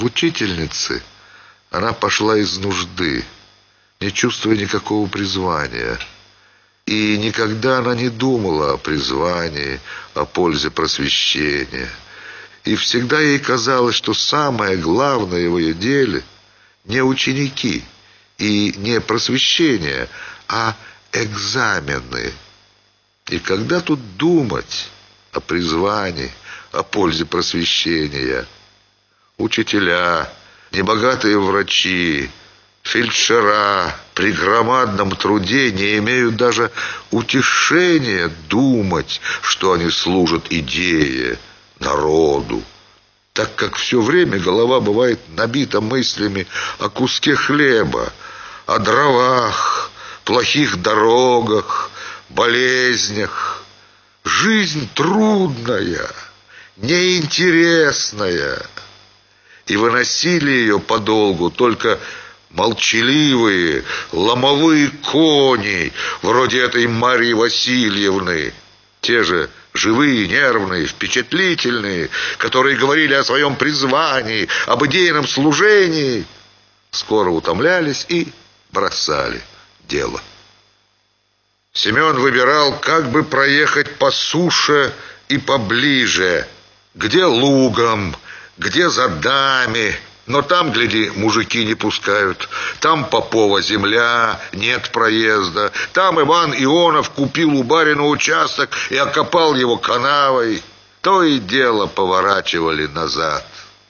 В учительнице она пошла из нужды, не чувствуя никакого призвания. И никогда она не думала о призвании, о пользе просвещения. И всегда ей казалось, что самое главное в ее деле не ученики и не просвещение, а экзамены. И когда тут думать о призвании, о пользе просвещения? Учителя, небогатые врачи, фельдшера при громадном труде не имеют даже утешения думать, что они служат идее, народу, так как все время голова бывает набита мыслями о куске хлеба, о дровах, плохих дорогах, болезнях. Жизнь трудная, неинтересная, и выносили ее подолгу только молчаливые, ломовые кони, вроде этой Марьи Васильевны, те же живые, нервные, впечатлительные, которые говорили о своем призвании, об идейном служении, скоро утомлялись и бросали дело. Семен выбирал, как бы проехать по суше и поближе, где лугом, где за дами. Но там, гляди, мужики не пускают. Там Попова земля, нет проезда. Там Иван Ионов купил у барина участок и окопал его канавой. То и дело поворачивали назад.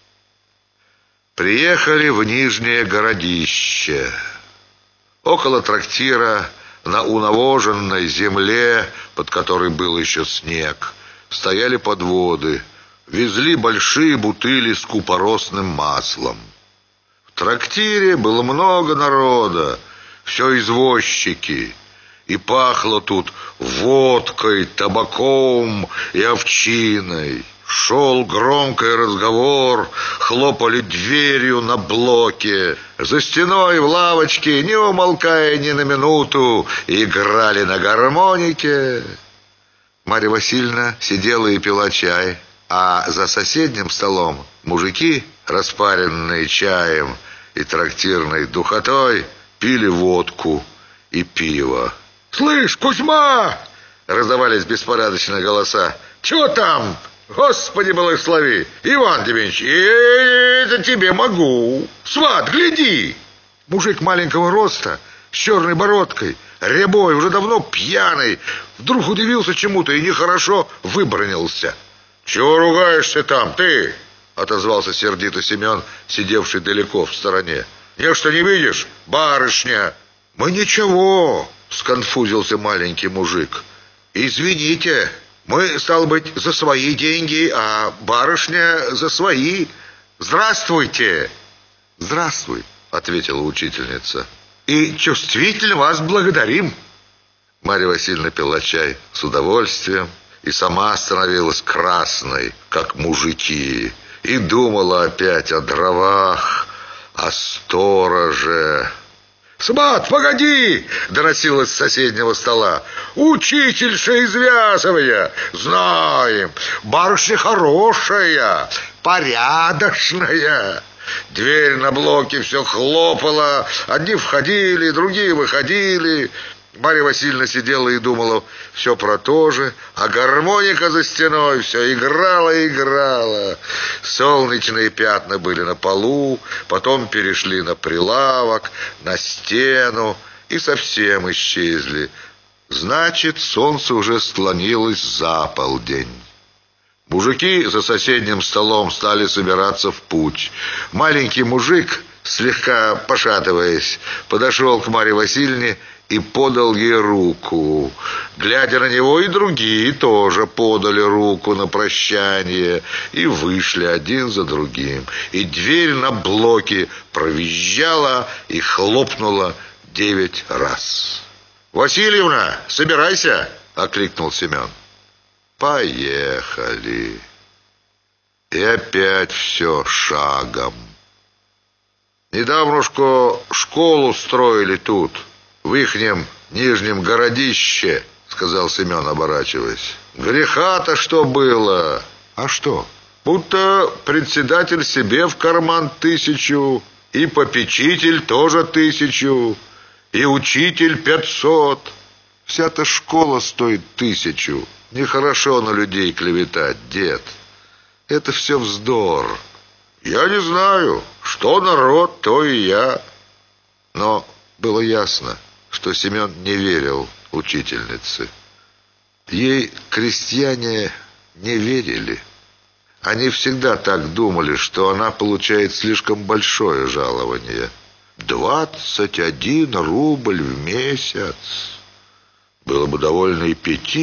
Приехали в Нижнее Городище. Около трактира, на унавоженной земле, под которой был еще снег, стояли подводы. Везли большие бутыли с купоросным маслом. В трактире было много народа, все извозчики. И пахло тут водкой, табаком и овчиной. Шел громкий разговор, хлопали дверью на блоке. За стеной в лавочке, не умолкая ни на минуту, играли на гармонике. Марья Васильевна сидела и пила чай, а за соседним столом мужики, распаренные чаем и трактирной духотой, пили водку и пиво. «Слышь, Кузьма!» — раздавались беспорядочные голоса. «Чего там? Господи благослови! Иван Демьянович, это тебе могу! Сват, гляди!» Мужик маленького роста, с черной бородкой, рябой, уже давно пьяный, вдруг удивился чему-то и нехорошо выбранился. «Чего ругаешься там, ты?» — отозвался сердито Семен, сидевший далеко в стороне. «Нечто не видишь, барышня?» «Мы ничего», — сконфузился маленький мужик. «Извините, мы, стало быть, за свои деньги, а барышня за свои. Здравствуйте!» «Здравствуй», — ответила учительница. «И чувствительно вас благодарим». Марья Васильевна пила чай с удовольствием и сама становилась красной, как мужики, и думала опять о дровах, о стороже. «Сват, погоди!» — доносилось с соседнего стола. «Учительша из Вязовая! Знаем! Барышня хорошая, порядочная!» Дверь на блоке все хлопала. Одни входили, другие выходили. Марья Васильевна сидела и думала все про то же, а гармоника за стеной все играла и играла. Солнечные пятна были на полу, потом перешли на прилавок, на стену и совсем исчезли. Значит, солнце уже склонилось за полдень. Мужики за соседним столом стали собираться в путь. Маленький мужик, слегка пошатываясь, подошел к Марье Васильевне и подал ей руку. Глядя на него, и другие тоже подали руку на прощание и вышли один за другим. И дверь на блоке провизжала и хлопнула 9 раз. «Васильевна, собирайся!» — окликнул Семен. Поехали. И опять все шагом. Недавнушко школу строили тут, в ихнем Нижнем Городище, сказал Семен, оборачиваясь. Греха-то что было? А что? будто председатель себе в карман 1000, и попечитель тоже 1000, и учитель 500. Вся-то школа стоит 1000. Нехорошо на людей клеветать, дед. Это все вздор. Я не знаю, что народ, то и я. Но было ясно, что Семен не верил учительнице. Ей крестьяне не верили. Они всегда так думали, что она получает слишком большое жалование. 21 рубль в месяц. Было бы довольно и 5.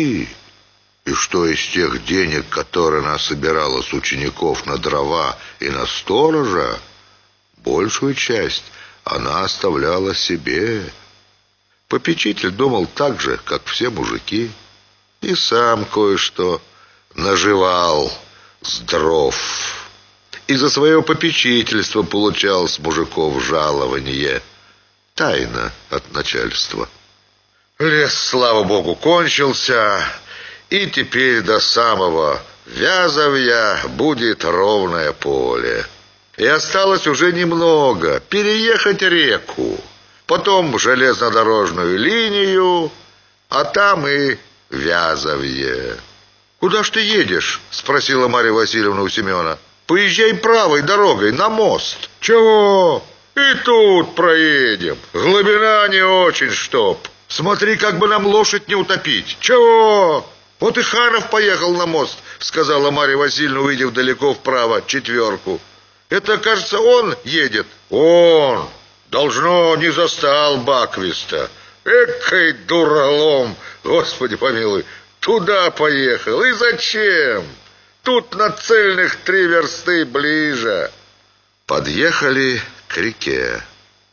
И что из тех денег, которые она собирала с учеников на дрова и на сторожа, большую часть она оставляла себе. Попечитель думал так же, как все мужики, и сам кое-что наживал с дров. И за свое попечительство получал с мужиков жалование, тайно от начальства. Лес, слава богу, кончился, и теперь до самого Вязовья будет ровное поле. И осталось уже немного — переехать реку, потом железнодорожную линию, а там и Вязовье. «Куда ж ты едешь?» — спросила Марья Васильевна у Семена. «Поезжай правой дорогой на мост». «Чего? И тут проедем. Глубина не очень чтоб. Смотри, как бы нам лошадь не утопить». «Чего? Вот и Ханов поехал на мост», — сказала Марья Васильевна, увидев далеко вправо 4. «Это, кажется, он едет?» «Он. Должно, не застал Баквиста. Экой дуралом, Господи помилуй. Туда поехал. И зачем? Тут на цельных 3 версты ближе». Подъехали к реке.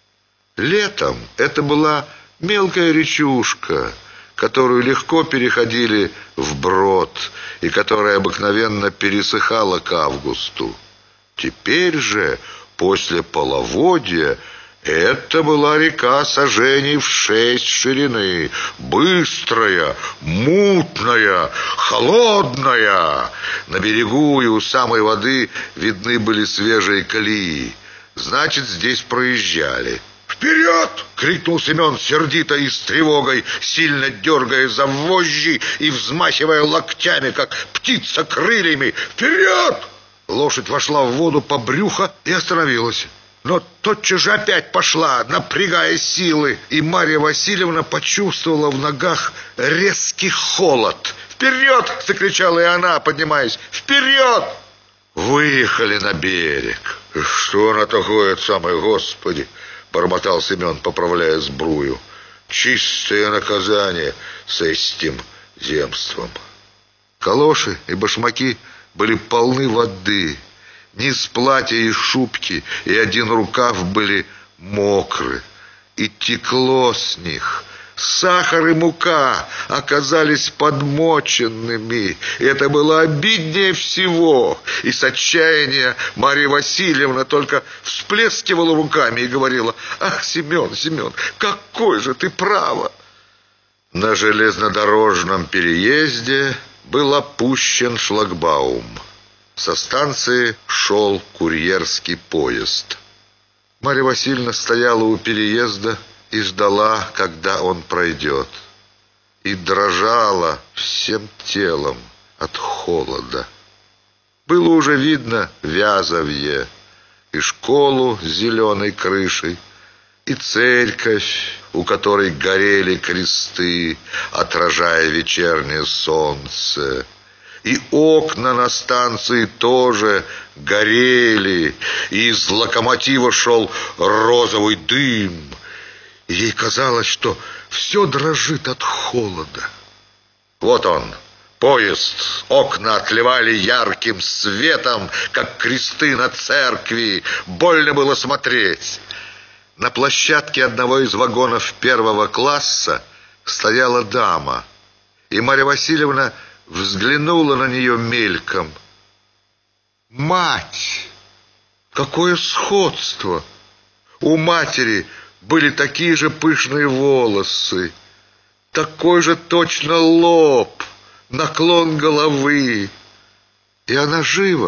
Летом это была мелкая речушка, которую легко переходили вброд и которая обыкновенно пересыхала к августу. Теперь же, после половодья, это была река саженей в 6 ширины, быстрая, мутная, холодная. На берегу и у самой воды видны были свежие колеи. Значит, здесь проезжали. «Вперед!» — крикнул Семен сердито и с тревогой, сильно дергая за вожжи и взмахивая локтями, как птица крыльями. «Вперед!» Лошадь вошла в воду по брюхо и остановилась. Но тотчас же опять пошла, напрягая силы, и Марья Васильевна почувствовала в ногах резкий холод. «Вперед!» — закричала и она, поднимаясь. «Вперед!» Выехали на берег. «Что она такое, самое Господи!» — бормотал Семен, поправляя сбрую. «Чистое наказание с этим земством». Калоши и башмаки были полны воды. Низ платья и шубки и один рукав были мокры, и текло с них. Сахар и мука оказались подмоченными. Это было обиднее всего. И с отчаяния Марья Васильевна только всплескивала руками и говорила: «Ах, Семен, Семен, какой же ты право!» На железнодорожном переезде был опущен шлагбаум. Со станции шел курьерский поезд. Марья Васильевна стояла у переезда и ждала, когда он пройдет, и дрожала всем телом от холода. Было уже видно Вязовье, и школу с зеленой крышей, и церковь, у которой горели кресты, отражая вечернее солнце. И окна на станции тоже горели, и из локомотива шел розовый дым. И ей казалось, что все дрожит от холода. Вот он, поезд. Окна отливали ярким светом, как кресты на церкви. Больно было смотреть. На площадке одного из вагонов 1 класса стояла дама, и Марья Васильевна взглянула на нее мельком. Мать! Какое сходство! У матери были такие же пышные волосы, такой же точно лоб, наклон головы. И она живо,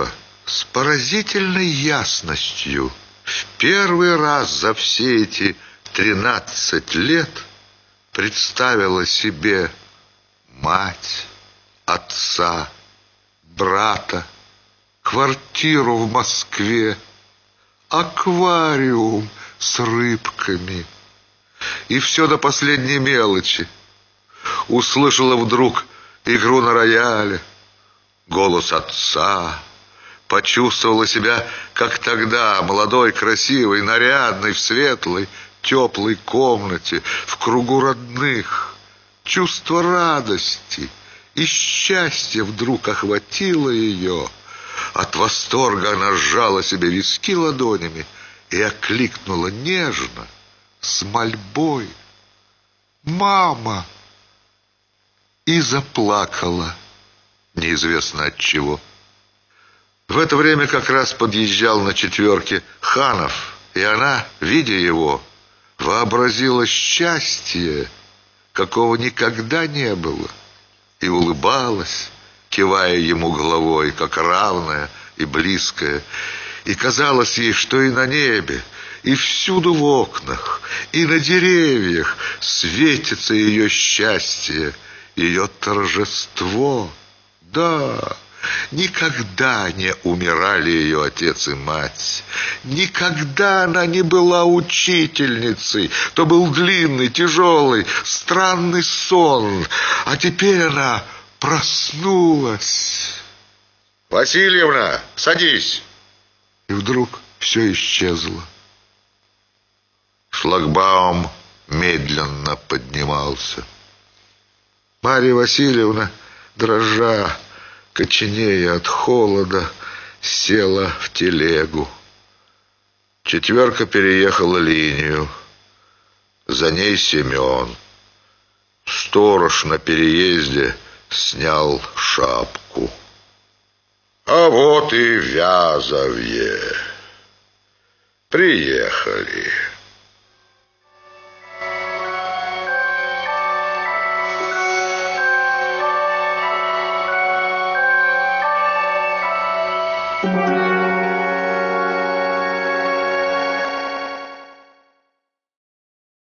С поразительной ясностью в первый раз за все эти 13 лет представила себе мать, отца, брата, квартиру в Москве, аквариум с рыбками. И все до последней мелочи. Услышала вдруг игру на рояле, голос отца, почувствовала себя, как тогда, молодой, красивой, нарядной, в светлой, теплой комнате, в кругу родных. Чувство радости и счастья вдруг охватило ее. От восторга она сжала себе виски ладонями и окликнула нежно, с мольбой: «Мама!» И заплакала, неизвестно от чего. В это время как раз подъезжал на четверке Ханов, и она, видя его, вообразила счастье, какого никогда не было, и улыбалась, кивая ему головой, как равная и близкая. И казалось ей, что и на небе, и всюду в окнах, и на деревьях светится ее счастье, ее торжество. Да, никогда не умирали ее отец и мать. Никогда она не была учительницей. То был длинный, тяжелый, странный сон. А теперь она проснулась. «Васильевна, садись!» И вдруг все исчезло. Шлагбаум медленно поднимался. Марья Васильевна, дрожа, коченея от холода, села в телегу. Четверка переехала линию. За ней Семен. Сторож на переезде снял шапку. А вот и Вязовье. Приехали. Thank you.